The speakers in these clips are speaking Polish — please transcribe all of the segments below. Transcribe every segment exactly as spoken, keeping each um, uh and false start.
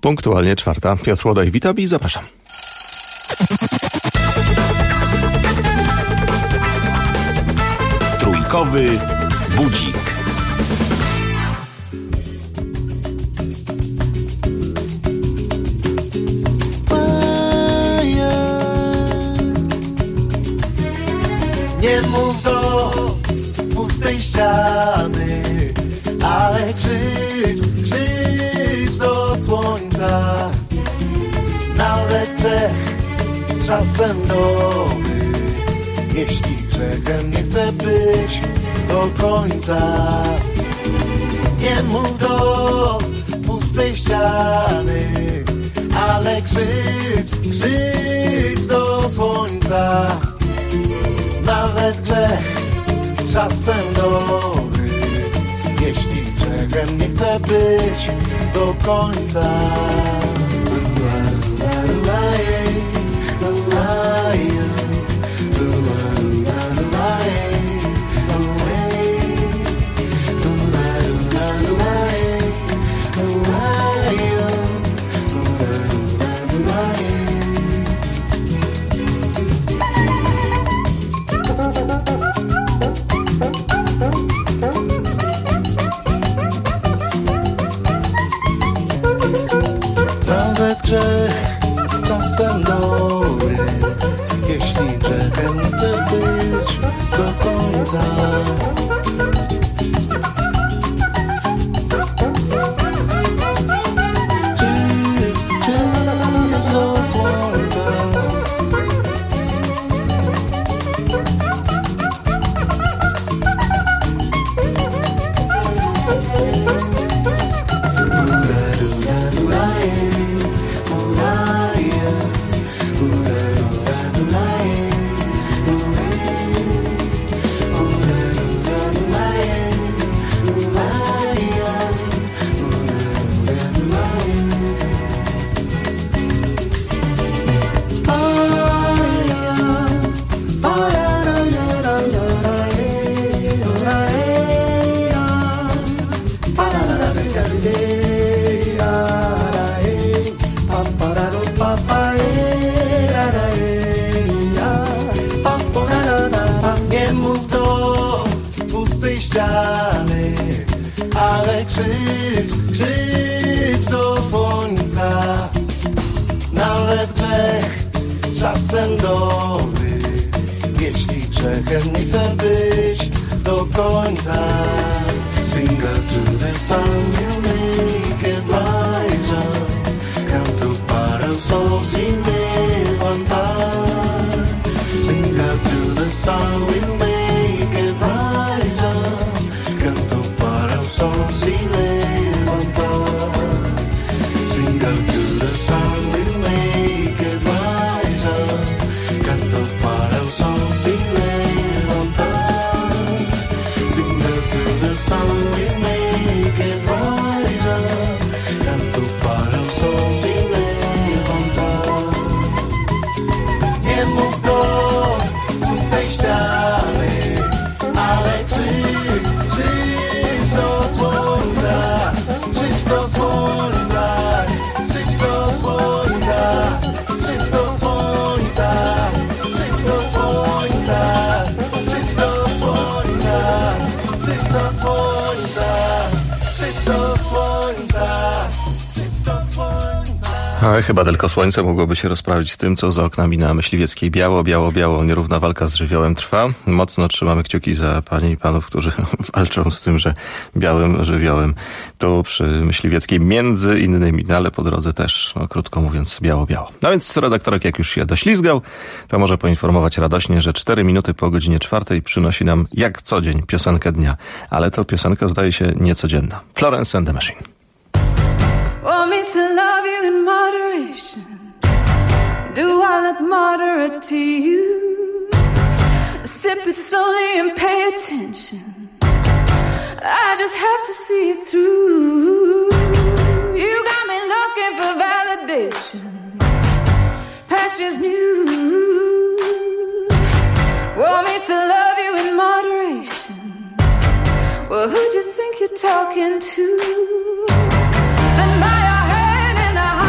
Punktualnie czwarta. Piotr Łodaj, witam i zapraszam. Trójkowy budzik. Nie mów do pustej ściany, ale krzycz, krzycz do słońca. Nawet grzech czasem dobry, jeśli grzechem nie chce być do końca. Nie mów do pustej ściany, ale krzycz, krzycz do słońca. Nawet grzech czasem dobry, jeśli grzechem nie chce być do końca. Nawet grzech czasem dobry, jeśli grzechem nie chce być do końca. Krzycz, krzycz do słońca. Nie mów do pustej ściany, ale krzycz, krzycz do słońca. Nawet grzech czasem dobry, jeśli grzechem nie chce być do końca. Sing up to the sun, you make it rise up. Canto para el sol sin levantar. Sing up to the sun, we'll make it rise up. Canto para el sol sin levantar. Sing up to the sun, we'll make it rise up. Canto para el sol sin levantar. Sing up to the sun, we'll make it rise up. Canto para el sol sin levantar. Nie mów do pustej ściany, ale krzycz, krzycz do słońca. Krzycz do słońca, krzycz do słońca, krzycz do słońca, krzycz do słońca, krzycz do słońca, krzycz do słońca, krzycz do słońca, krzycz do słońca. Ale chyba tylko słońce mogłoby się rozprawić z tym, co za oknami na Myśliwieckiej. Biało, biało, biało. Nierówna walka z żywiołem trwa. Mocno trzymamy kciuki za panie i panów, którzy walczą z tym, że białym żywiołem tu przy Myśliwieckiej między innymi, no ale po drodze też, no, krótko mówiąc, biało, biało. No więc redaktorek, jak już się doślizgał, to może poinformować radośnie, że cztery minuty po godzinie czwartej przynosi nam jak co dzień piosenkę dnia. Ale to piosenka zdaje się niecodzienna. Florence and the Machine. Want me to love you in moderation? Do I look moderate to you? Sip it slowly and pay attention. I just have to see it through. You got me looking for validation. Past year's new. Want me to love you in moderation? Well, who'd you think you're talking to? And by your hand in the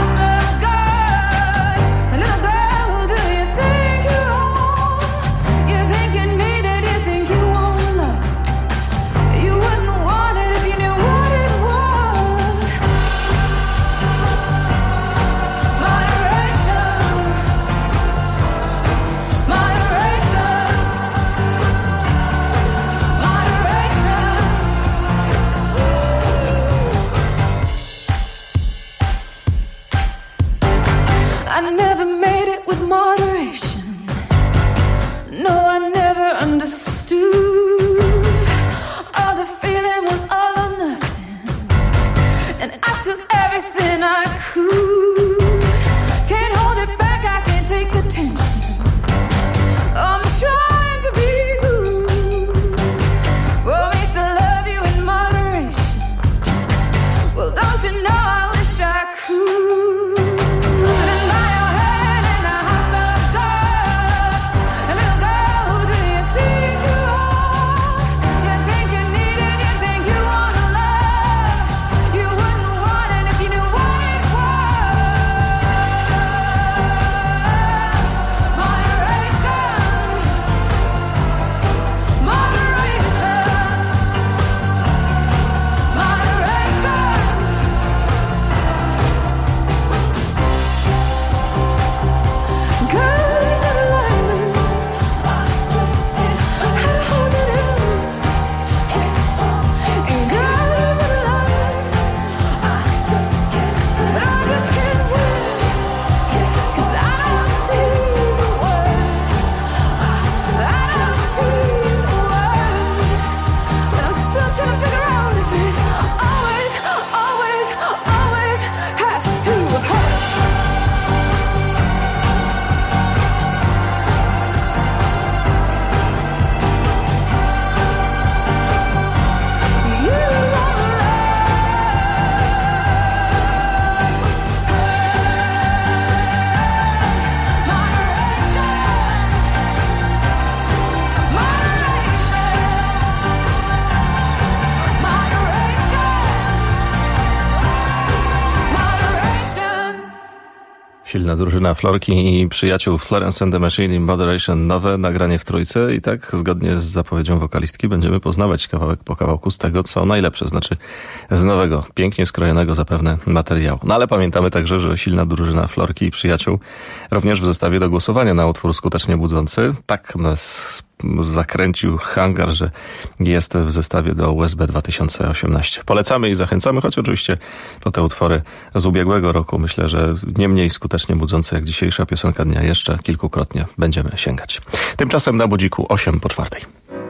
silna drużyna Florki i przyjaciół Florence and the Machine in Moderation, nowe nagranie w trójce i tak zgodnie z zapowiedzią wokalistki będziemy poznawać kawałek po kawałku z tego, co najlepsze, znaczy z nowego, pięknie skrojonego zapewne materiału. No ale pamiętamy także, że silna drużyna Florki i przyjaciół również w zestawie do głosowania na utwór skutecznie budzący. Tak nas zakręcił hangar, że jest w zestawie do U S B dwa tysiące osiemnaście. Polecamy i zachęcamy, choć oczywiście po te utwory z ubiegłego roku myślę, że nie mniej skutecznie budzące jak dzisiejsza piosenka dnia jeszcze kilkukrotnie będziemy sięgać. Tymczasem na budziku osiem po czwartej.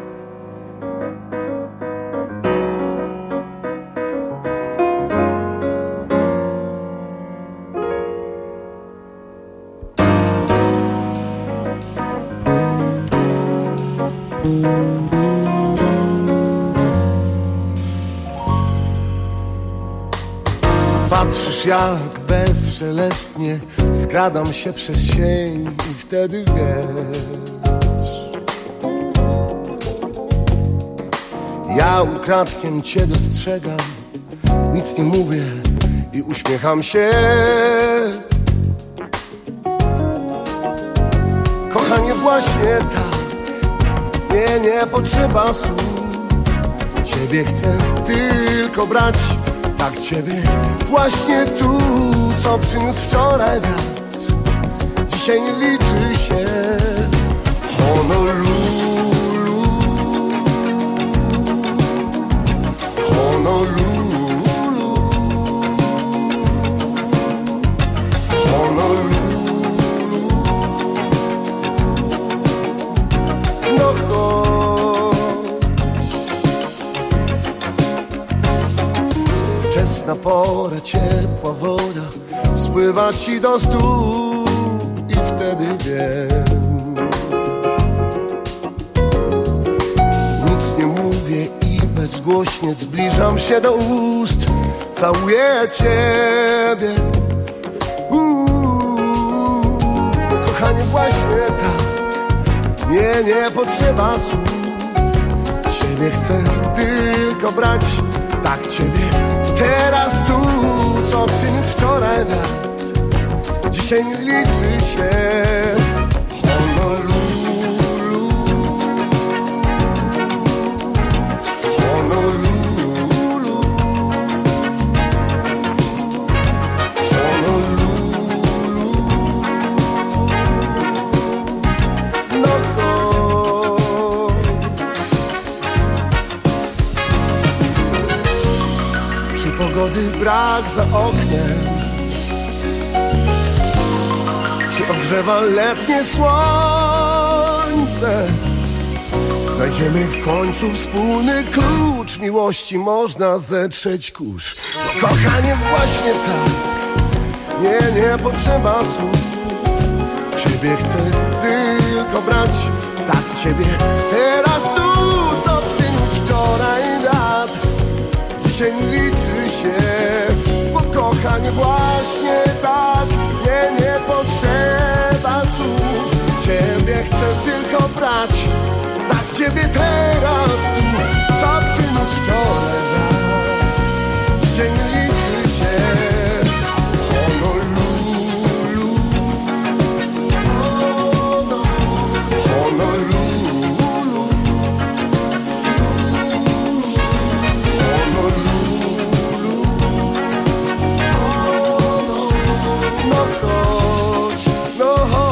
Patrzysz jak bezszelestnie skradam się przez sień i wtedy wiesz, ja ukradkiem cię dostrzegam, nic nie mówię i uśmiecham się. Kochanie, właśnie tak, nie, nie potrzeba słów. Ciebie chcę tylko brać, tak ciebie właśnie tu, co przyniósł wczoraj wiatr. Dzisiaj nie liczy się Honolulu, Honolulu, Honolulu. No chodź. Wczesna pora, ciepła woda spływa ci do stóp i wtedy wiem, nic nie mówię i bezgłośnie zbliżam się do ust, całuję ciebie. Uuu, kochanie, właśnie tak, nie, nie potrzeba słów. Ciebie chcę tylko brać, tak ciebie teraz tu, co przyniósł wczoraj wiatr. Dzisiaj nie liczy się Honolulu, Honolulu, Honolulu. No chodź. Czy pogody brak za oknem, czy ogrzewa letnie słońce? Znajdziemy w końcu wspólny klucz miłości, można zetrzeć kurz. No kochanie, właśnie tak, nie, nie potrzeba słów. Ciebie chcę tylko brać, tak ciebie teraz tu, co przyniósł wczoraj wiatr. Dzisiaj nie liczy się, bo kochanie, właśnie tak, nie, nie potrzeba słów. Ciebie chcę tylko brać, tak ciebie teraz tu, co przyniósł wczoraj wiatr. Dzisiaj nie liczy się Honolulu, Honolulu, no chodź, no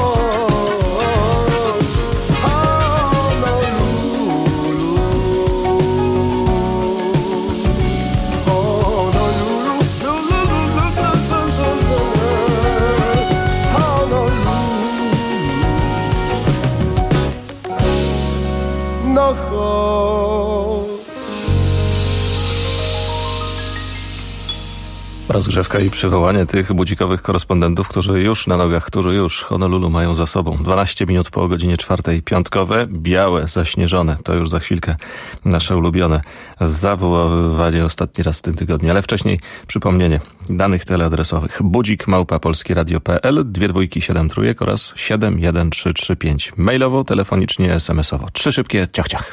chodź, Honolulu, Honolulu, Honolulu, no chodź. Rozgrzewka i przywołanie tych budzikowych korespondentów, którzy już na nogach, którzy już Honolulu mają za sobą. dwanaście minut po godzinie czwartej, piątkowe, białe, zaśnieżone. To już za chwilkę nasze ulubione zawoływanie ostatni raz w tym tygodniu. Ale wcześniej przypomnienie danych teleadresowych. Budzik małpa polskieradio kropka p l, dwie dwójki, siedem trójek oraz siedem jeden trzy trzy pięć. Mailowo, telefonicznie, es em es owo. Trzy szybkie ciach ciach.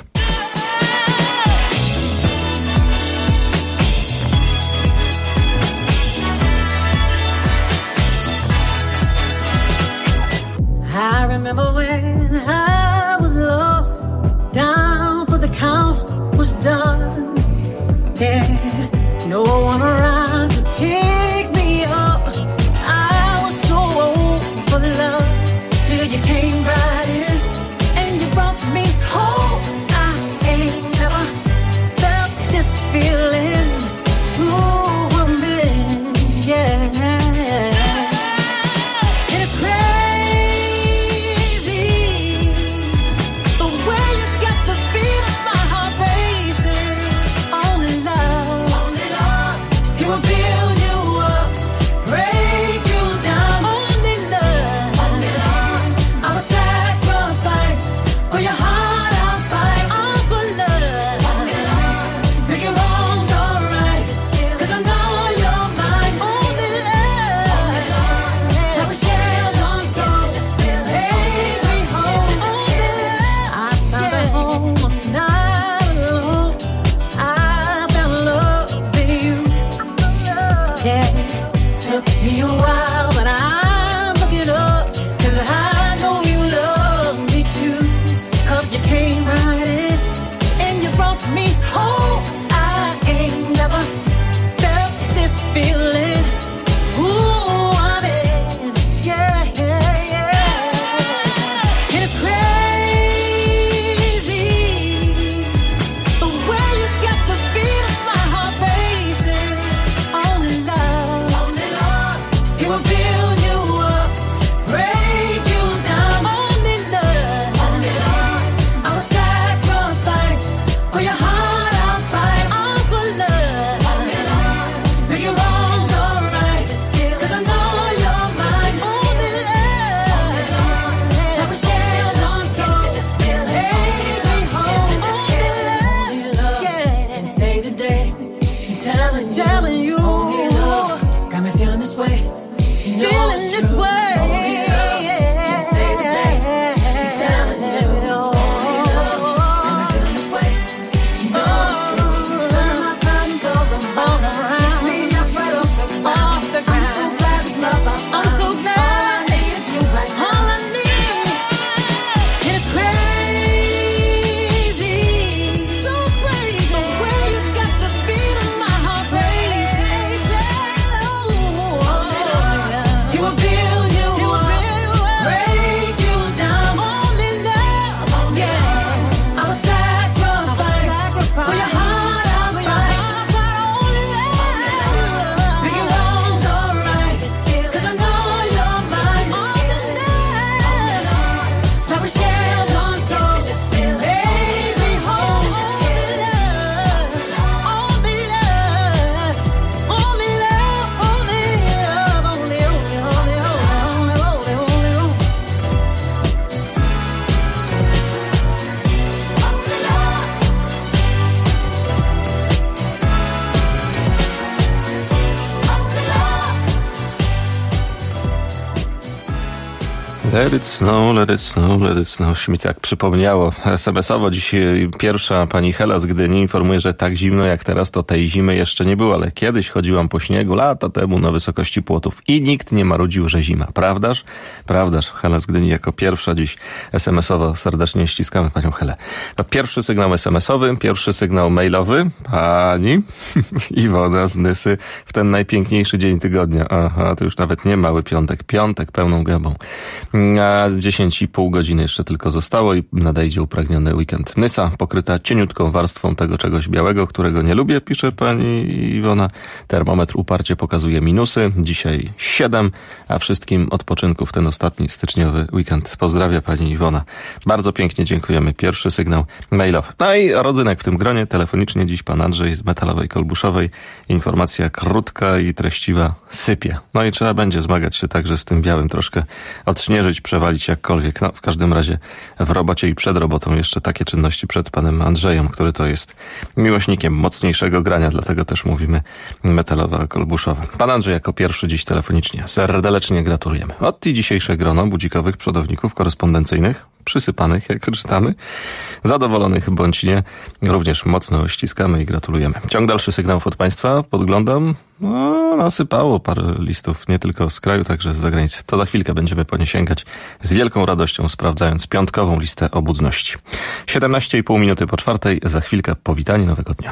remember when I was lost, down for the count was done. Yeah, no one around to pick me up. I was so old for love till you came right in and you brought me home. I ain't never felt this feeling. Ooh, a minute, yeah. Let it snow, let it snow, let it snow. Mi tak przypomniało. es em esowo dzisiaj pierwsza pani Hela z Gdyni informuje, że tak zimno jak teraz to tej zimy jeszcze nie było, ale kiedyś chodziłam po śniegu lata temu na wysokości płotów i nikt nie marudził, że zima. Prawdaż? Prawdaż. Hela z Gdyni jako pierwsza dziś es em esowo. Serdecznie ściskamy panią Helę. To pierwszy sygnał es em esowy, pierwszy sygnał mailowy. Pani Iwona z Nysy w ten najpiękniejszy dzień tygodnia. Aha, to już nawet nie mały piątek. Piątek pełną gębą. A dziesięć i pół godziny jeszcze tylko zostało i nadejdzie upragniony weekend. Nysa pokryta cieniutką warstwą tego czegoś białego, którego nie lubię, pisze pani Iwona. Termometr uparcie pokazuje minusy. Dzisiaj siedem, a wszystkim odpoczynku w ten ostatni styczniowy weekend. Pozdrawia pani Iwona. Bardzo pięknie dziękujemy. Pierwszy sygnał mailowy. No i rodzynek w tym gronie. Telefonicznie dziś pan Andrzej z Metalowej Kolbuszowej. Informacja krótka i treściwa. Sypie. No i trzeba będzie zmagać się także z tym białym, troszkę odśnieżyć, przewalić jakkolwiek. No, w każdym razie w robocie i przed robotą jeszcze takie czynności przed panem Andrzejem, który to jest miłośnikiem mocniejszego grania, dlatego też mówimy Metalowa Kolbuszowa. Pan Andrzej jako pierwszy dziś telefonicznie. Serdecznie gratulujemy. Od i dzisiejsze grono budzikowych przodowników korespondencyjnych. przysypanych, jak czytamy. Zadowolonych bądź nie, również mocno ściskamy i gratulujemy. Ciąg dalszy sygnałów od Państwa, podglądam. No, nasypało parę listów, nie tylko z kraju, także z zagranicy. To za chwilkę będziemy po nie sięgać z wielką radością, sprawdzając piątkową listę obudności. siedemnaście i pół minuty po czwartej, za chwilkę powitanie nowego dnia.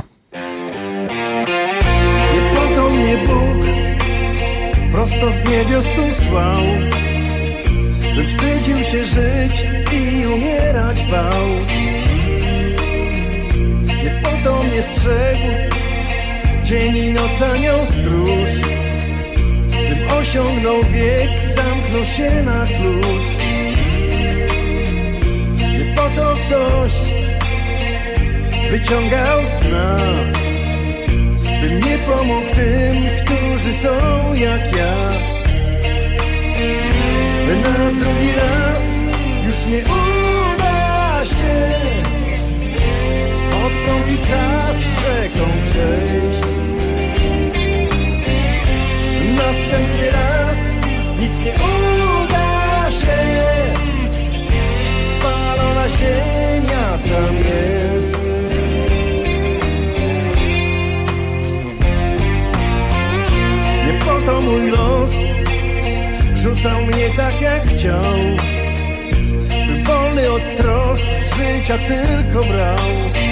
Nie po to mnie Bóg prosto z niebios tu słał, bym wstydził się żyć i umierać bał. Nie po to mnie strzegł dzień i noc anioł stróż, bym osiągnął wiek, zamknął się na klucz. Nie po to ktoś wyciągał z dna, bym nie pomógł tym, którzy są jak ja. By na drugi raz już nie uda się pod prąd i czas rzeką przejść. Następny raz nic nie uda się, spalona ziemia tam jest. Nie po to mój los rzucał mnie tak jak chciał, bym wolny od trosk z życia tylko brał.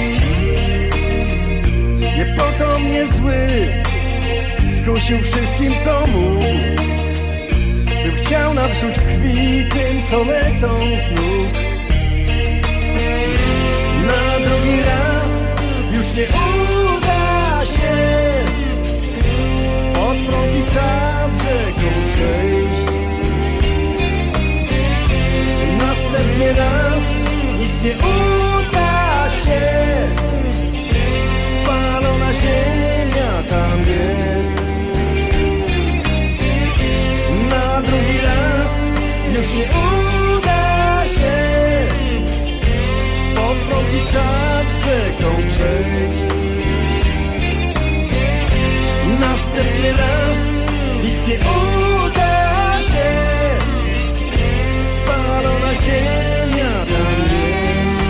Nie po to mnie zły skusił wszystkim co mógł, bym chciał napsuć krwi tym co lecą z nóg. Na drugi raz już nie uda się pod prąd i czas rzeką przejść. Następny raz nic nie uda się, spalona ziemia tam jest. Na drugi raz już nie uda się pod prąd i czas rzeką przejść. Następny raz nic nie uda się, spalona ziemia tam jest.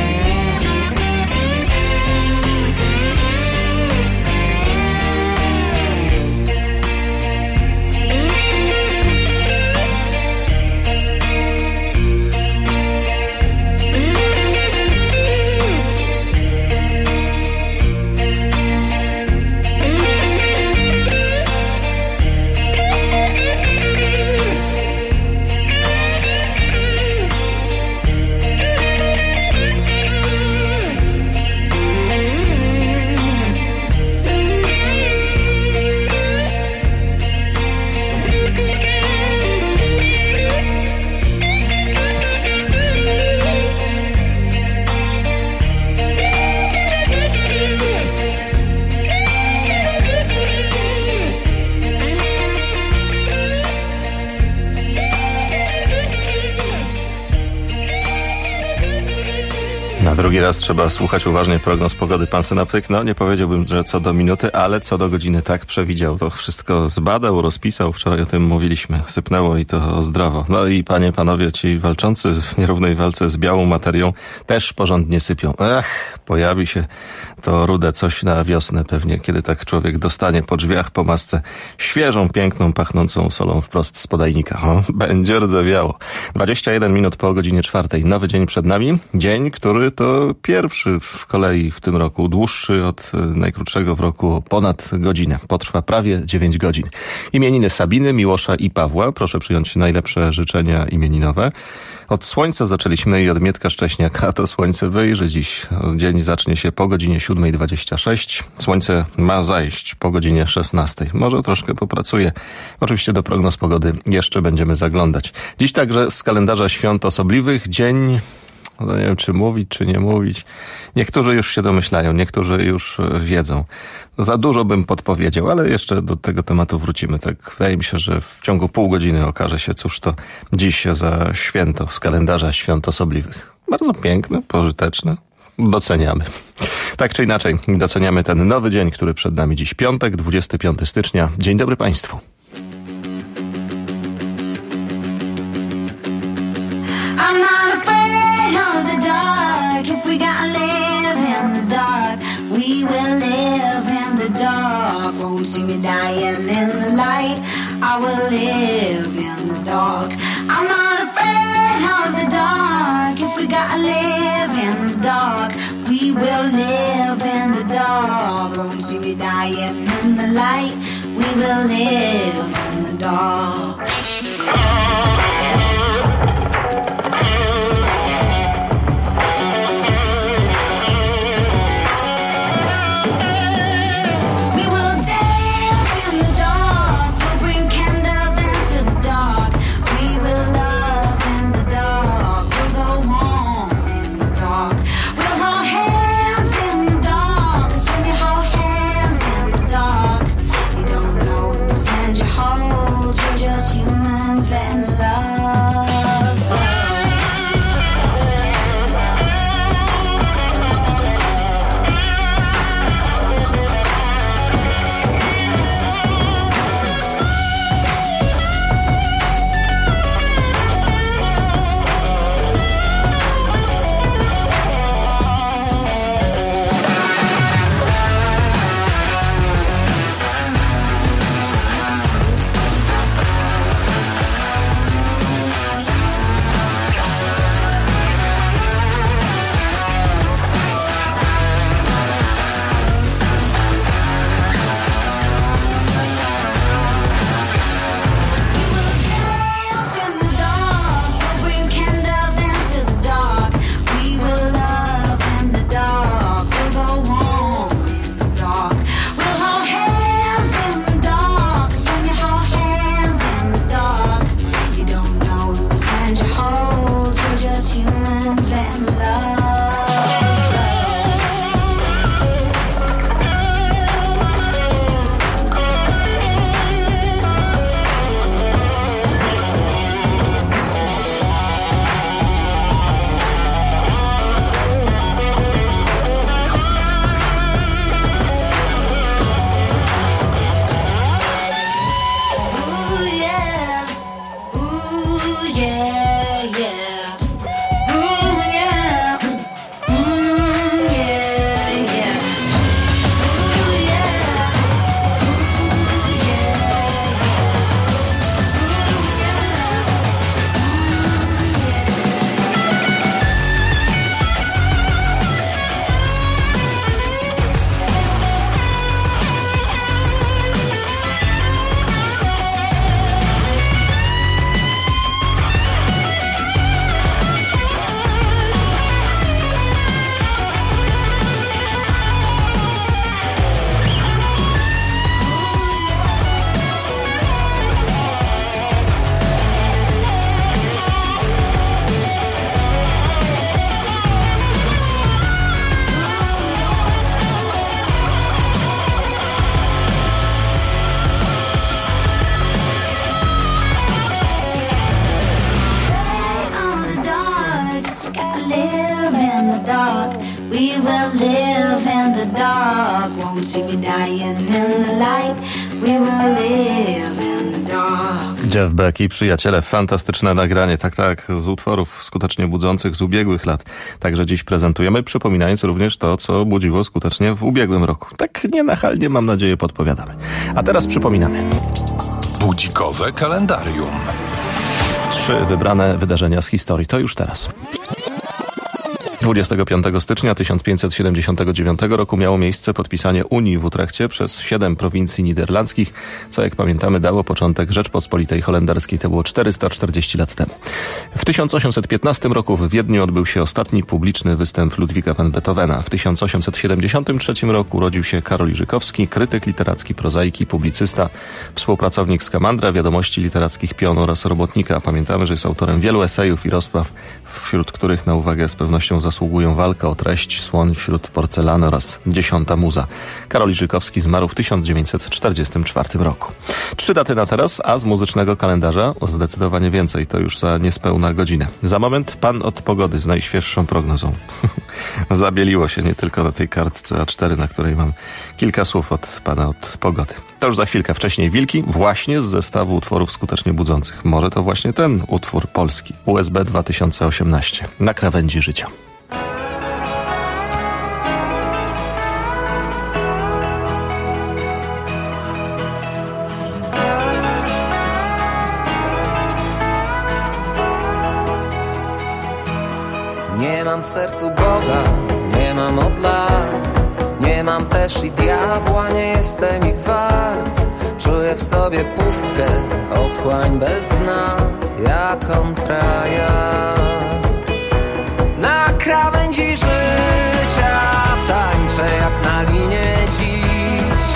Na drugi raz trzeba słuchać uważnie prognoz pogody. Pan synaptyk, no nie powiedziałbym, że co do minuty, ale co do godziny tak przewidział. To wszystko zbadał, rozpisał. Wczoraj o tym mówiliśmy. Sypnęło i to zdrowo. No i panie, panowie, ci walczący w nierównej walce z białą materią też porządnie sypią. Ach, pojawi się to rude coś na wiosnę pewnie, kiedy tak człowiek dostanie po drzwiach po masce świeżą, piękną, pachnącą solą wprost z podajnika. O, będzie rdzewiało. dwadzieścia jeden minut po godzinie czwartej. Nowy dzień przed nami. Dzień, który to pierwszy w kolei w tym roku, dłuższy od najkrótszego w roku ponad godzinę. Potrwa prawie dziewięć godzin. Imieniny Sabiny, Miłosza i Pawła. Proszę przyjąć najlepsze życzenia imieninowe. Od słońca zaczęliśmy i od Mietka Szcześniaka. To słońce wyjrzy dziś. Dzień zacznie się po godzinie siódmej dwadzieścia sześć. Słońce ma zajść po godzinie szesnastej. Może troszkę popracuje. Oczywiście do prognoz pogody jeszcze będziemy zaglądać. Dziś także z kalendarza świąt osobliwych dzień... No nie wiem, czy mówić, czy nie mówić. Niektórzy już się domyślają, niektórzy już wiedzą. Za dużo bym podpowiedział, ale jeszcze do tego tematu wrócimy. Tak wydaje mi się, że w ciągu pół godziny okaże się, cóż to dziś za święto z kalendarza świąt osobliwych. Bardzo piękne, pożyteczne. Doceniamy. Tak czy inaczej, doceniamy ten nowy dzień, który przed nami dziś. Piątek, dwudziestego piątego stycznia. Dzień dobry Państwu. I'm not afraid. if we gotta live in the dark, we will live in the dark. Won't see me dying in the light, I will live in the dark. I'm not afraid of the dark. If we gotta live in the dark, we will live in the dark. Won't see me dying in the light, we will live in the dark. Jeff Beck i przyjaciele, fantastyczne nagranie, tak, tak, z utworów skutecznie budzących z ubiegłych lat. Także dziś prezentujemy, przypominając również to, co budziło skutecznie w ubiegłym roku. Tak nienachalnie, mam nadzieję, podpowiadamy. A teraz przypominamy. Budzikowe kalendarium. Trzy wybrane wydarzenia z historii. To już teraz. dwudziestego piątego stycznia tysiąc pięćset siedemdziesiątego dziewiątego roku miało miejsce podpisanie Unii w Utrechcie przez siedem prowincji niderlandzkich, co jak pamiętamy dało początek Rzeczpospolitej Holenderskiej. To było czterysta czterdzieści lat temu. W tysiąc osiemset piętnastym roku w Wiedniu odbył się ostatni publiczny występ Ludwika van Beethovena. W tysiąc osiemset siedemdziesiątym trzecim roku urodził się Karol Iżykowski, krytyk literacki, prozaik i publicysta, współpracownik Skamandra, Wiadomości Literackich, Pionu oraz Robotnika. Pamiętamy, że jest autorem wielu esejów i rozpraw, wśród których na uwagę z pewnością zasługują Walka o treść, Słoń wśród porcelany oraz Dziesiąta muza. Karol Iżykowski zmarł w tysiąc dziewięćset czterdziestym czwartym roku. Trzy daty na teraz, a z muzycznego kalendarza o zdecydowanie więcej. To już za niespełna godzinę. Za moment pan od pogody z najświeższą prognozą. Zabieliło się nie tylko na tej kartce A cztery, na której mam kilka słów od pana od pogody. To już za chwilkę. Wcześniej Wilki, właśnie z zestawu utworów skutecznie budzących. Może to właśnie ten utwór polski. U S B dwa tysiące osiemnaście. Na krawędzi życia. Nie mam w sercu Boga, nie mam od lat. Nie mam też i diabła, nie jestem ich wart. Czuję w sobie pustkę, otchłań bez dna, jak kontraja. Na krawędzi życia tańczę jak na linie dziś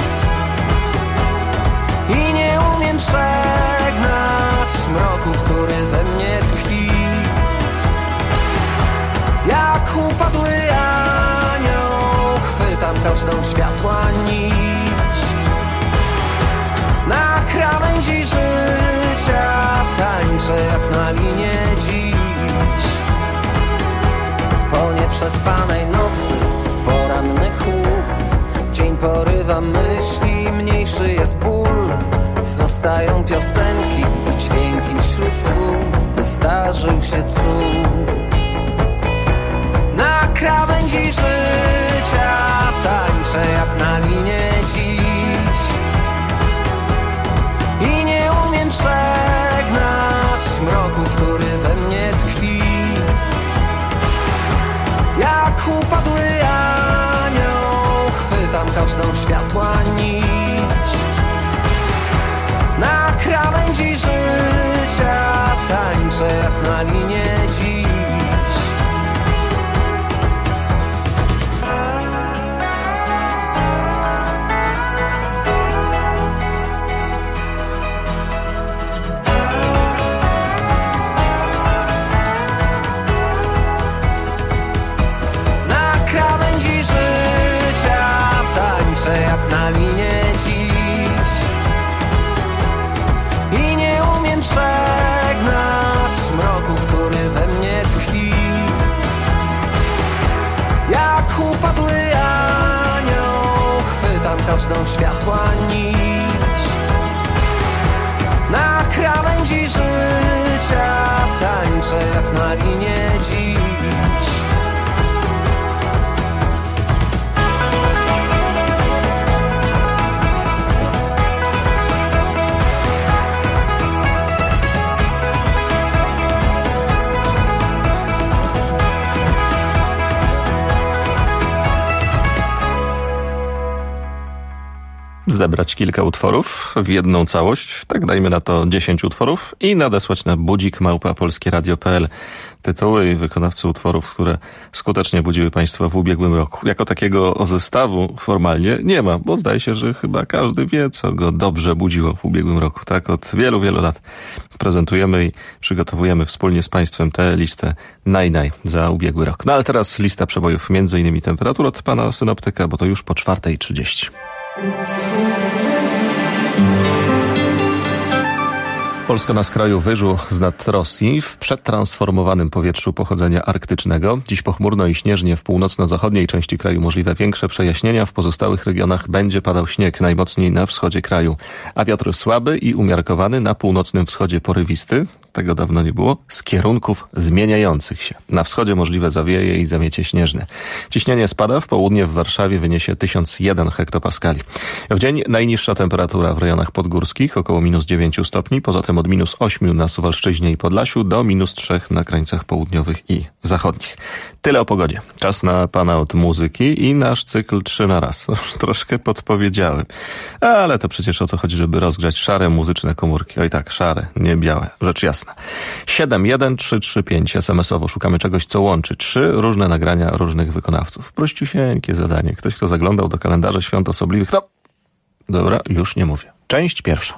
i nie umiem przegnać mroku, który we mnie tkwi. Jak upadły anioł chwytam każdą światła nić. Na krawędzi życia tańczę jak na linie dziś. Po nieprzespanej nocy poranny chłód, dzień porywa myśli, mniejszy jest ból. Zostają piosenki i dźwięki wśród słów, by zdarzył się cud. Na krawędzi życia tańczę jak na linie dziś i nie umiem przegnać mroku, który we mnie tkwi. Jak upadły anioł chwytam każdą światła nić. Na krawędzi życia tańczę jak na linie dziś. Jak na linie dziś i nie umiem przegnać mroku, który we mnie tkwi. Jak upadły anioł chwytam każdą światła nić. Na krawędzi życia tańczę jak na linie dziś. Zebrać kilka utworów w jedną całość, tak dajmy na to dziesięć utworów i nadesłać na budzik małpa polskieradio kropka p l tytuły i wykonawcy utworów, które skutecznie budziły Państwa w ubiegłym roku. Jako takiego zestawu formalnie nie ma, bo zdaje się, że chyba każdy wie, co go dobrze budziło w ubiegłym roku. Tak od wielu, wielu lat prezentujemy i przygotowujemy wspólnie z Państwem tę listę naj-naj za ubiegły rok. No ale teraz lista przebojów, między innymi temperatur od pana synoptyka, bo to już po czwartej trzydzieści. Polska na skraju wyżu z nad Rosji, w przetransformowanym powietrzu pochodzenia arktycznego. Dziś pochmurno i śnieżnie w północno-zachodniej części kraju, możliwe większe przejaśnienia. W pozostałych regionach będzie padał śnieg, najmocniej na wschodzie kraju. A wiatr słaby i umiarkowany, na północnym wschodzie porywisty. Tego dawno nie było, z kierunków zmieniających się. Na wschodzie możliwe zawieje i zamiecie śnieżne. Ciśnienie spada, w południe w Warszawie wyniesie tysiąc jeden hektopaskali. W dzień najniższa temperatura w rejonach podgórskich, około minus dziewięć stopni, poza tym od minus osiem na Suwalszczyźnie i Podlasiu do minus trzy na krańcach południowych i zachodnich. Tyle o pogodzie. Czas na pana od muzyki i nasz cykl trzy na raz. Troszkę podpowiedziałem. Ale to przecież o to chodzi, żeby rozgrzać szare muzyczne komórki. Oj tak, szare, nie białe. Rzecz jasna. siedem jeden trzy trzy pięć es em esowo. Szukamy czegoś, co łączy trzy różne nagrania różnych wykonawców. Prościusieńkie zadanie. Ktoś, kto zaglądał do kalendarza świąt osobliwych. No, dobra, już nie mówię. Część pierwsza.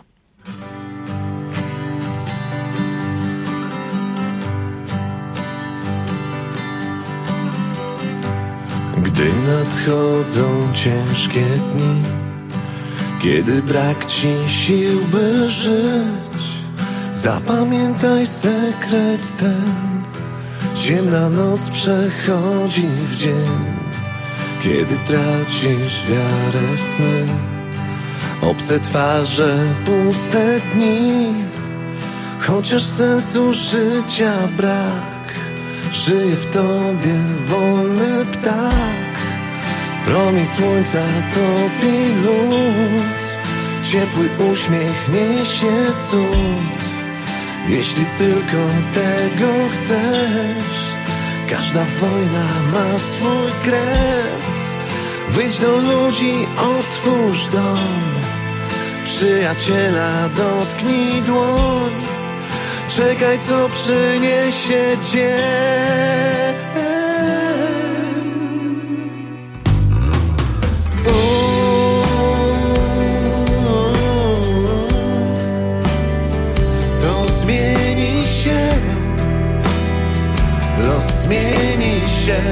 Gdy nadchodzą ciężkie dni, kiedy brak ci sił, by żyć, zapamiętaj sekret ten. Ciemna noc przechodzi w dzień, kiedy tracisz wiarę w sny. Obce twarze, puste dni, chociaż sensu życia brak. Żyje w tobie wolny ptak, promień słońca topi lód, ciepły uśmiech niesie cud. Jeśli tylko tego chcesz, każdy Każda wojna ma swój kres. Wyjdź do ludzi, otwórz dom. Przyjaciela dotknij dłoń. Czekaj, co przyniesie dzień. To zmieni się. Los zmieni się.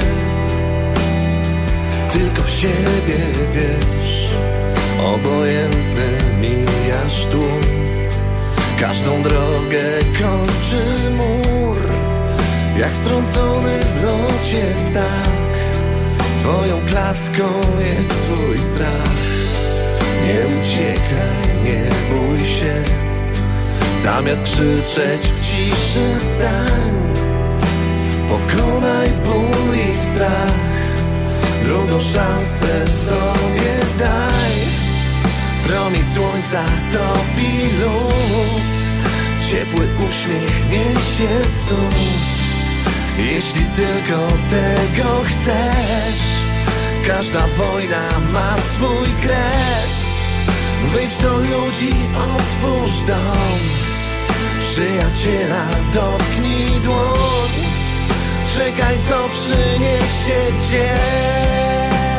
Tylko w siebie wiesz. Obojętny mijasz tłum. Każdą drogę kończy mur. Jak strącony w locie ptak. Twoją klatką jest twój strach. Nie uciekaj, nie bój się. Zamiast krzyczeć w ciszy stań. Pokonaj ból i strach. Drugą szansę sobie daj. Promień słońca topi lód. Ciepły uśmiech niesie cud. Jeśli tylko tego chcesz. Każda wojna ma swój kres. Wyjdź do ludzi, otwórz dom. Przyjaciela dotknij dłoń. Czekaj, co przyniesie dzień.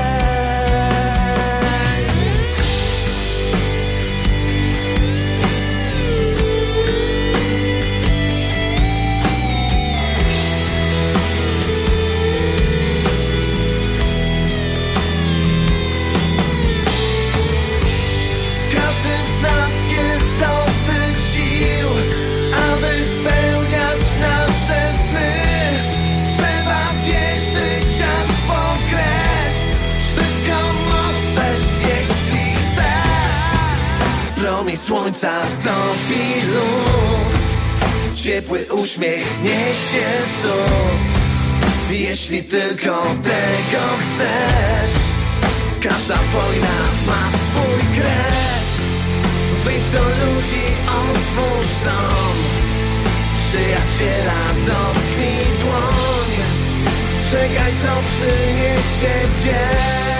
Promień słońca topi lód. Ciepły uśmiech niesie cud. Jeśli tylko tego chcesz. Każda wojna ma swój kres. Wyjdź do ludzi, otwórz dom. Przyjaciela dotknij dłoń. Czekaj, co przyniesie dzień.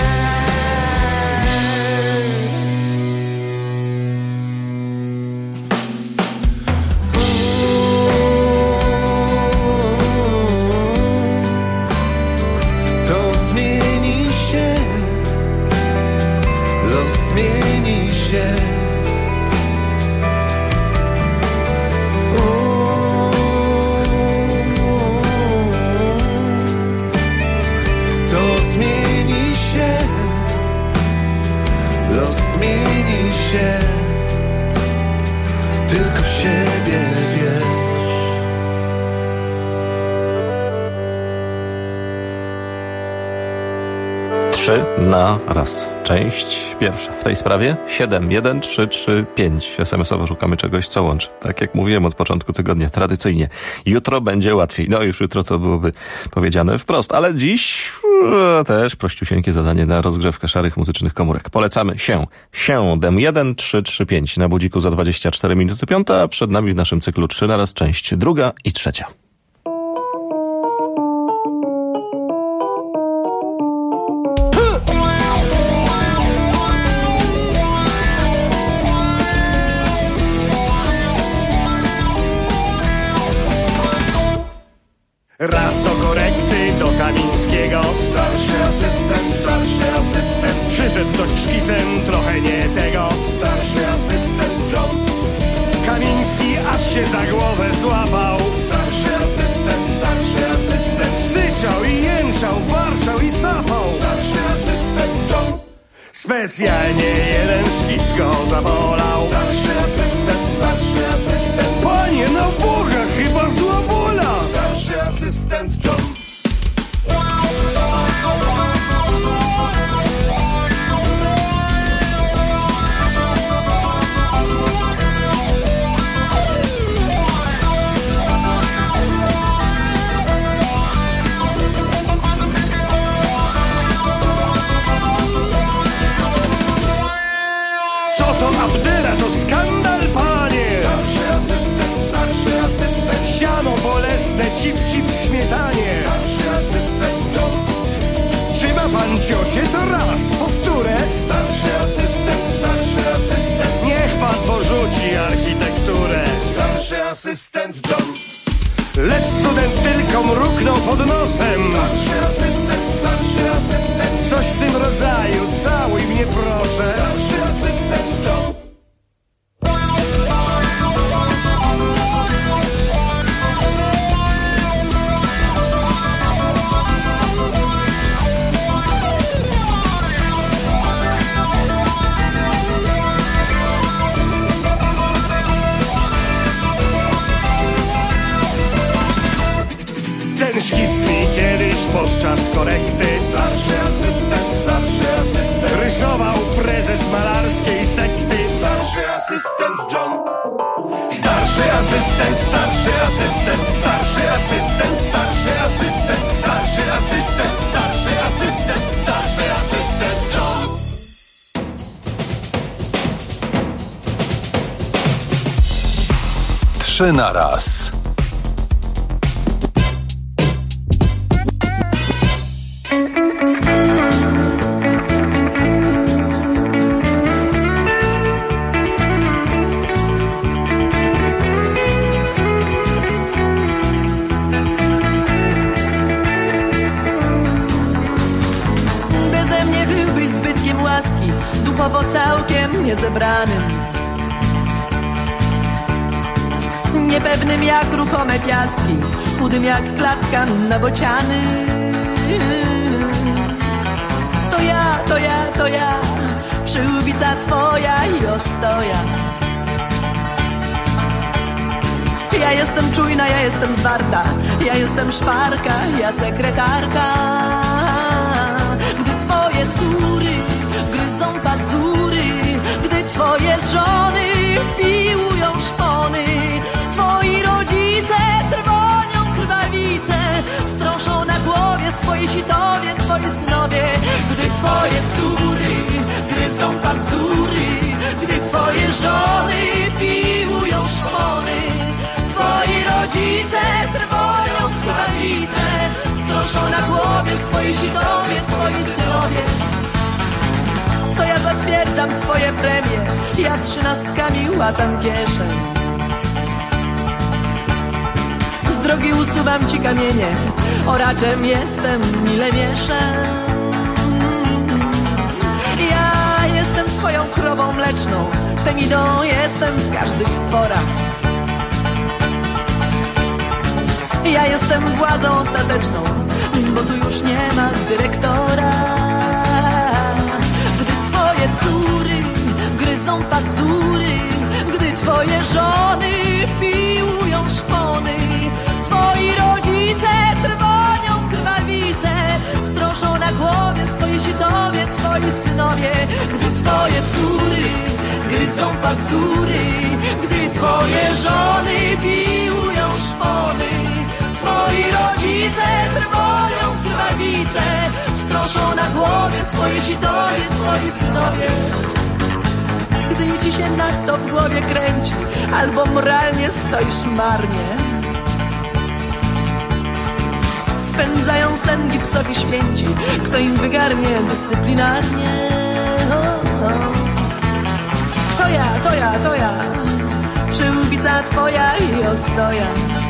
Tylko w siebie wiesz. Trzy na raz. Część pierwsza. W tej sprawie siedem jeden trzy trzy pięć. es em esowo szukamy czegoś, co łączy. Tak jak mówiłem od początku tygodnia, tradycyjnie. Jutro będzie łatwiej. No już jutro to byłoby powiedziane wprost, ale dziś no, też prościusieńkie zadanie na rozgrzewkę szarych muzycznych komórek. Polecamy się. siedem jeden trzy trzy pięć. Na budziku za dwadzieścia cztery minuty piąta, a przed nami w naszym cyklu trzy na raz część druga i trzecia. Raz do korekty, do Kamińskiego. Starszy asystent, starszy asystent. Przyszedł ktoś szkicem, trochę nie tego. Starszy asystent John. Kamiński aż się za głowę złapał. Starszy asystent, starszy asystent. Syczał i jęczał, warczał i sapał. Starszy asystent John. Specjalnie jeden szkic go zabolał. Starszy asystent, starszy asystent. Panie, na Boga, chyba zła wola. Starszy asystent John. Co to Abdera, to skandal, panie. Starszy asystent, starszy student tylko mruknął pod nosem. Starszy asystent, starszy asystent. Coś w tym rodzaju, całuj mnie proszę. Starszy asystent John. Ten szkic mi kiedyś podczas korekty Starszy asystent, starszy asystent. rysował prezes malarskiej sekty. Starszy asystent John. Starszy asystent, starszy asystent, starszy asystent, starszy asystent, starszy asystent, starszy asystent, starszy asystent John. Trzy na raz. Duchowo całkiem niezebranym, niepewnym jak ruchome piaski, chudym jak klatka na bociany. To ja, to ja, to ja, przyłbica twoja i ostoja. Ja jestem czujna, ja jestem zwarta, ja jestem szparka, ja sekretarka. Gdy twoje córy gryzą pazury, gdy twoje żony piłują szpony, twoi rodzice trwonią krwawice, strąszą na głowie swoje sitowie, twoi synowie. Gdy twoje córy gryzą pazury, gdy twoje żony piłują szpony, twoi rodzice trwonią krwawice, strąszą na głowie swoje sitowie, twoi synowie. To ja zatwierdzam twoje premie, ja trzynastkami łatam kieszeń. Z drogi usuwam ci kamienie, oraczem jestem, mile mieszę. Ja jestem twoją krową mleczną, Temidą jestem w każdych sporach. Ja jestem władzą ostateczną, bo tu już nie ma dyrektora. Twoje córy gryzą pazury, gdy twoje żony piłują szpony, twoi rodzice trwonią krwawice, strąszą na głowie swoje sitowie, twoi synowie. Gdy twoje córy gryzą pazury, gdy twoje żony piłują szpony, twoi rodzice trwonią krwawice, strąszą na głowie swoje sitowie, twoi synowie. Gdy ci się na to w głowie kręci, albo moralnie stoisz marnie, spędzają sen gipsowi święci, kto im wygarnie dyscyplinarnie. O, o. To ja, to ja, to ja, przyłbica twoja i ostoja.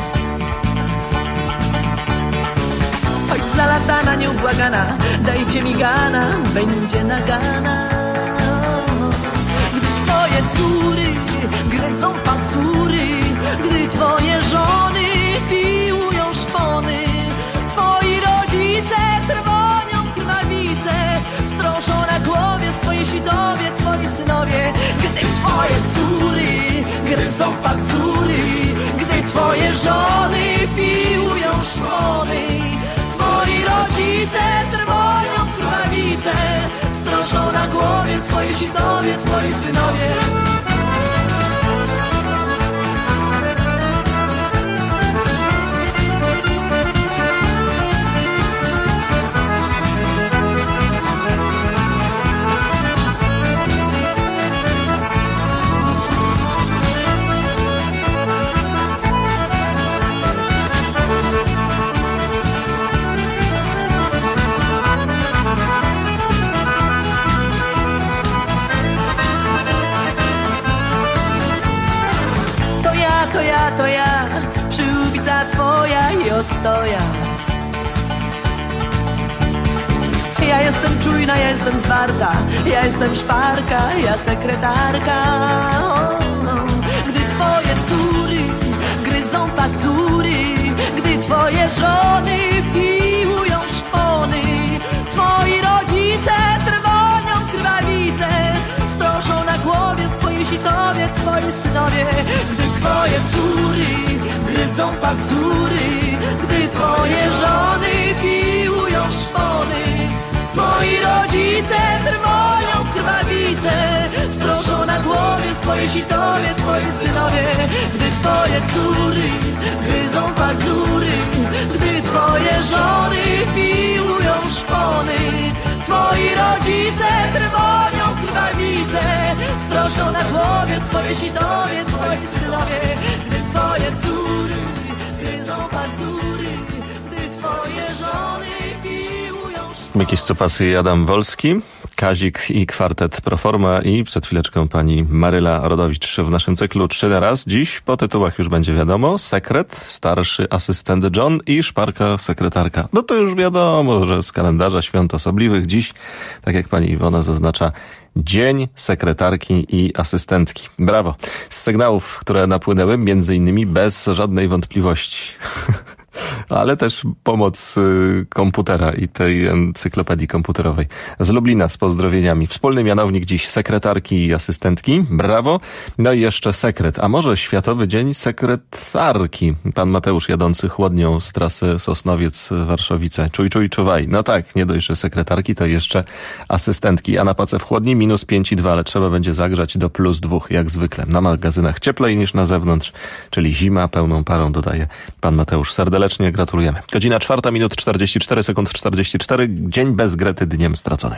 Choć zalatana, nieubłagana, dajcie mi gana, będzie nagana. Gdy twoje córy gryzą pasury, gdy twoje żony piłują szpony, twoi rodzice trwonią krwawice, strąszą na głowie swoje sitowie, twoi synowie. Gdy twoje córy gryzą pasury, gdy twoje żony piłują szpony, twoi rodzice trwoją krwawice, strąszą na głowie swoje sitowie, twoi synowie. ostoja. Ja jestem czujna, ja jestem zwarta, ja jestem szparka, ja sekretarka. O, no. Gdy twoje córy gryzą pazury, gdy twoje żony piłują szpony, twoi rodzice trwonią krwawice, stroszą na głowie swoje sitowie, twoi synowie. Gdy twoje córy gryzą pazury, gdy twoje żony piłują szpony, twoi rodzice trwoją krwawice, stroszą na głowie swoje sitowie, twoi synowie. Gdy twoje córy gryzą pazury, gdy twoje żony piłują szpony, twoi rodzice trwoją krwawice, stroszą na głowie swoje sitowie, twoi synowie. Gdy twoje córy gryzą pazury, gdy twoje żony piłują szpony. Jakieś copasy i Adam Wolski, Kazik i kwartet Proforma i przed chwileczką pani Maryla Rodowicz w naszym cyklu Trzy na raz. Dziś po tytułach już będzie wiadomo. Sekret, starszy asystent John i szparka sekretarka. No to już wiadomo, że z kalendarza świąt osobliwych dziś, tak jak pani Iwona zaznacza, Dzień sekretarki i asystentki. Brawo. Z sygnałów, które napłynęły, między innymi bez żadnej wątpliwości. Ale też pomoc y, komputera i tej encyklopedii komputerowej. Z Lublina z pozdrowieniami. Wspólny mianownik dziś sekretarki i asystentki. Brawo. No i jeszcze sekret. A może Światowy Dzień Sekretarki? Pan Mateusz jadący chłodnią z trasy Sosnowiec-Warszowice. Czuj, czuj, czuwaj. No tak, nie dość, że sekretarki, to jeszcze asystentki. A na pace w chłodni minus pięć i dwa, ale trzeba będzie zagrzać do plus dwóch, jak zwykle. Na magazynach cieplej niż na zewnątrz, czyli zima pełną parą, dodaje pan Mateusz. Serdecznie gratulujemy. Godzina czwarta, minut czterdzieści cztery sekund czterdzieści cztery. Dzień bez Grety dniem straconym.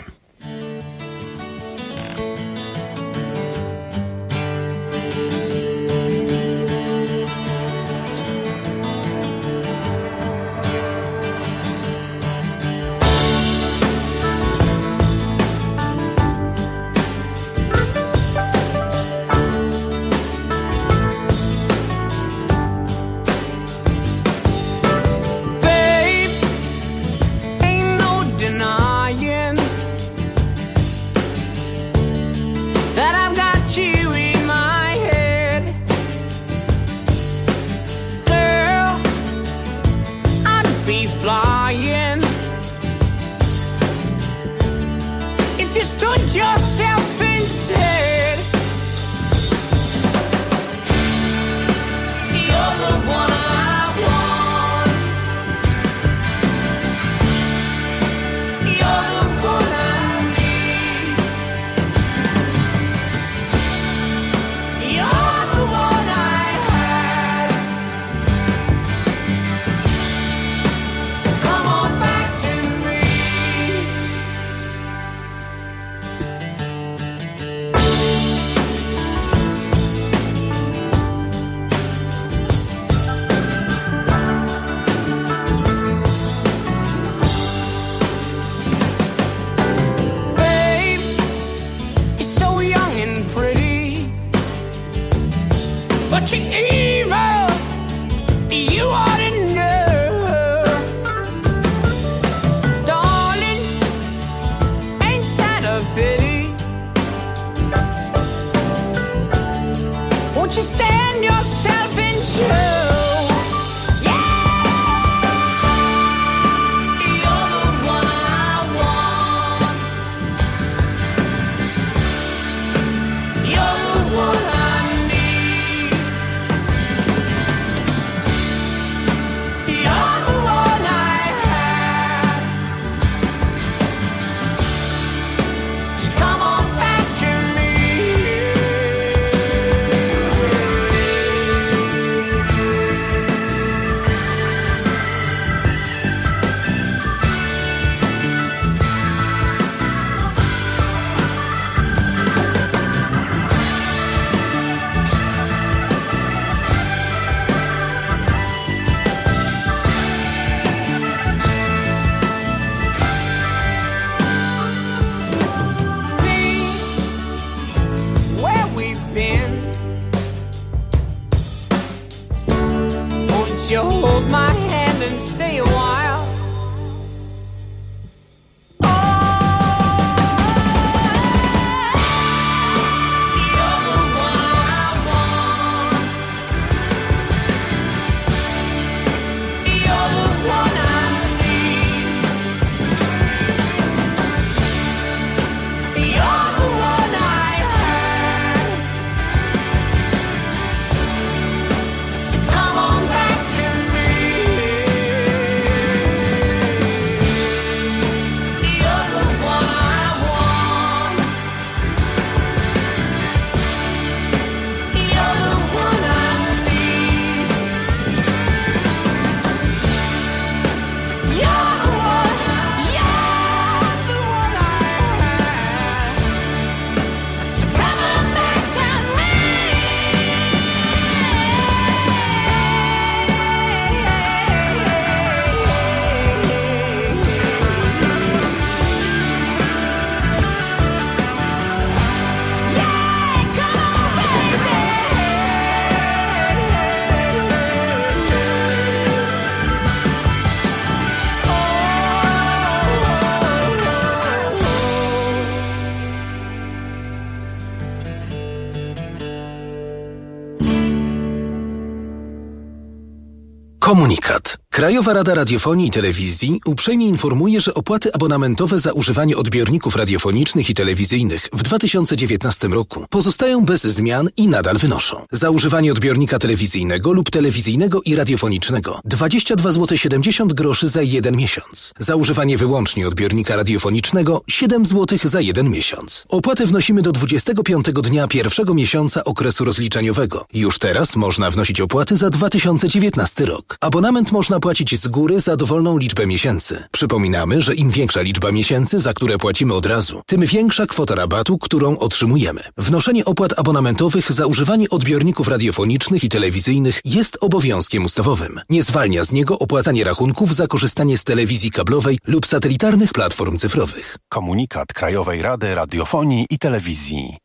Komunikat. Krajowa Rada Radiofonii i Telewizji uprzejmie informuje, że opłaty abonamentowe za używanie odbiorników radiofonicznych i telewizyjnych w dwa tysiące dziewiętnastym roku pozostają bez zmian i nadal wynoszą: za używanie odbiornika telewizyjnego lub telewizyjnego i radiofonicznego dwadzieścia dwa złote siedemdziesiąt groszy za jeden miesiąc. Za używanie wyłącznie odbiornika radiofonicznego siedem złotych za jeden miesiąc. Opłaty wnosimy do dwudziestego piątego dnia pierwszego miesiąca okresu rozliczeniowego. Już teraz można wnosić opłaty za dwa tysiące dziewiętnasty rok. Abonament można płacić z góry za dowolną liczbę miesięcy. Przypominamy, że im większa liczba miesięcy, za które płacimy od razu, tym większa kwota rabatu, którą otrzymujemy. Wnoszenie opłat abonamentowych za używanie odbiorników radiofonicznych i telewizyjnych jest obowiązkiem ustawowym. Nie zwalnia z niego opłacanie rachunków za korzystanie z telewizji kablowej lub satelitarnych platform cyfrowych. Komunikat Krajowej Rady Radiofonii i Telewizji.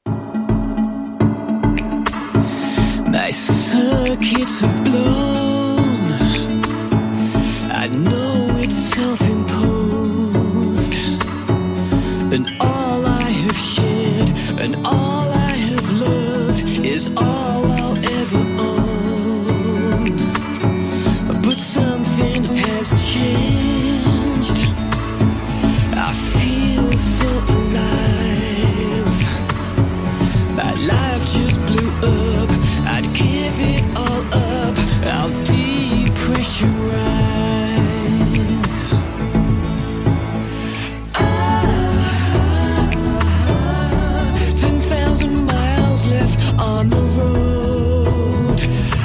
My circuits have blown. I know it's self-imposed. And all I have shared and all I have loved is all I'll ever own. But something has changed. I feel so alive. My life just blew up. I'd give it all up. I'll depressurize. Ten thousand miles left on the road.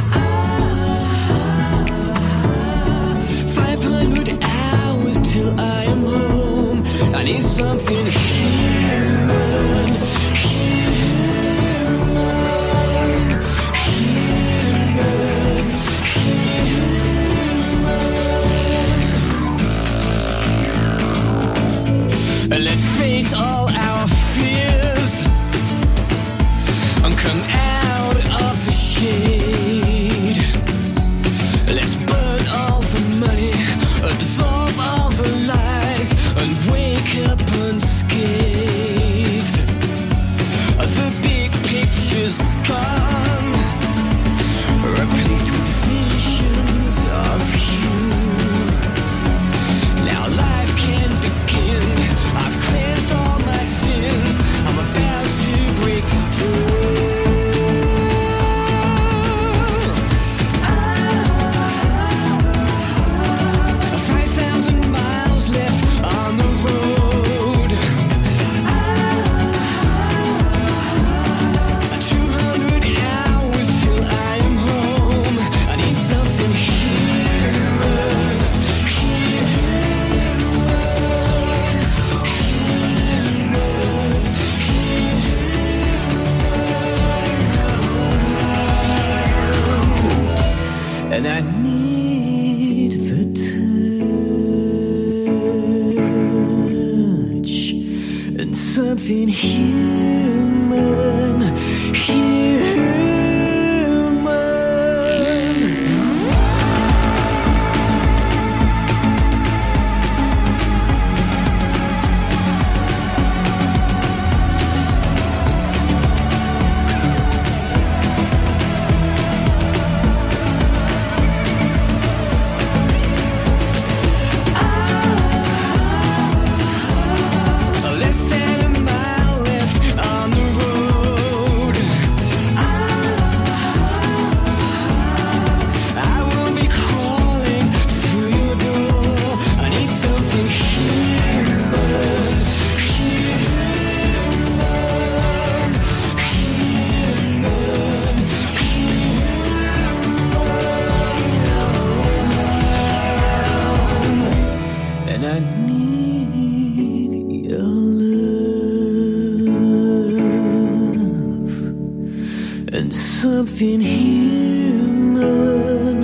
Five hundred hours till I am home. I need something human, human, human, human. Let's face all our fears and come out of the shade. Let's burn all the money, absorb all the lies, and wake up unscathed. The big picture's gone, replaced with visions of you. Now life can begin. I've cleansed all my sins. I'm about to break through. Five thousand miles left on the road. Two hundred hours till I am home. I need something human, human. And I need the touch and something human, human. Less than a mile left on the road. I will be crawling through your door. I need something human, human, human, human. And I need your love and something human,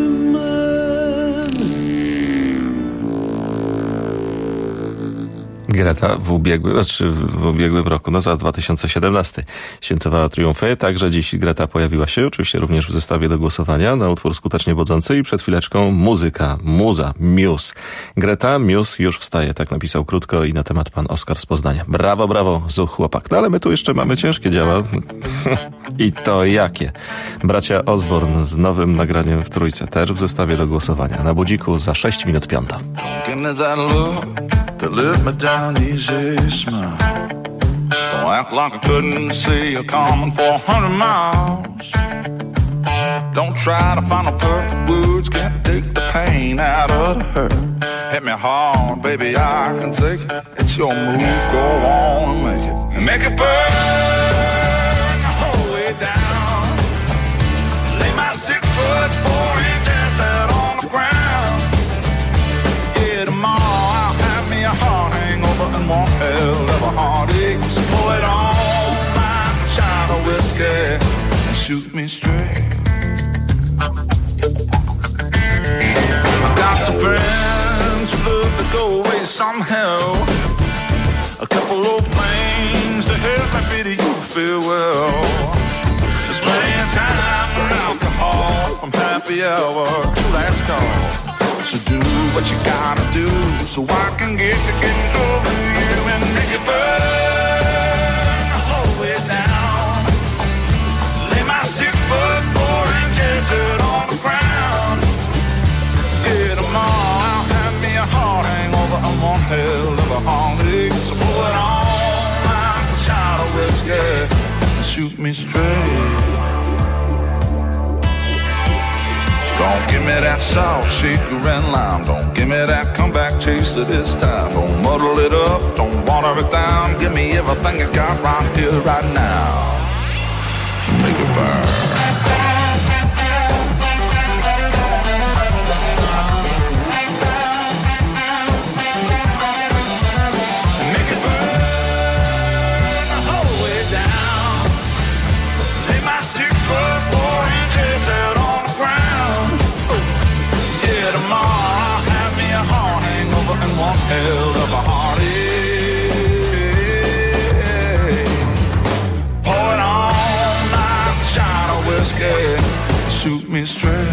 human. Greta w ubiegłym, znaczy w ubiegłym roku, no za dwa tysiące siedemnasty świętowała triumfy, także dziś Greta pojawiła się, oczywiście również w zestawie do głosowania na utwór skutecznie bodzący i przed chwileczką muzyka, muza, Muse. Greta, Muse już wstaje, tak napisał krótko i na temat pan Oskar z Poznania. Brawo, brawo, zuch chłopak. No ale my tu jeszcze mamy ciężkie dzieła. I to jakie? Bracia Osborne z nowym nagraniem w trójce, też w zestawie do głosowania. Na budziku za sześć minut piąta. To let me down easy, smile. Don't act like I couldn't see you coming for a hundred miles. Don't try to find the perfect words, can't take the pain out of the hurt. Hit me hard, baby, I can take it. It's your move, go on and make it. And make it burn the whole way down. Lay my six foot four inches out on the ground. Yeah, tomorrow a heart hangover and one hell of a heartache. So pull it on like a shot of whiskey and shoot me straight. I've got some friends who love to go away somehow. A couple old things to help me bid you farewell. There's plenty of time for alcohol from happy hour to last call. So do what you gotta do, so I can get to getting over you and make it burn the whole way down. Lay my six foot four inches out on the ground. Yeah, tomorrow I'll have me a heart hangover and one hell of a heartache. So pull it on like a shot of whiskey and shoot me straight. Don't give me that salt, shaker and lime. Don't give me that comeback chaser this time. Don't muddle it up, don't water it down. Give me everything you got right here, right now. Make it burn. Hell of a heartache. Pour it on like a shot of whiskey. Shoot me straight.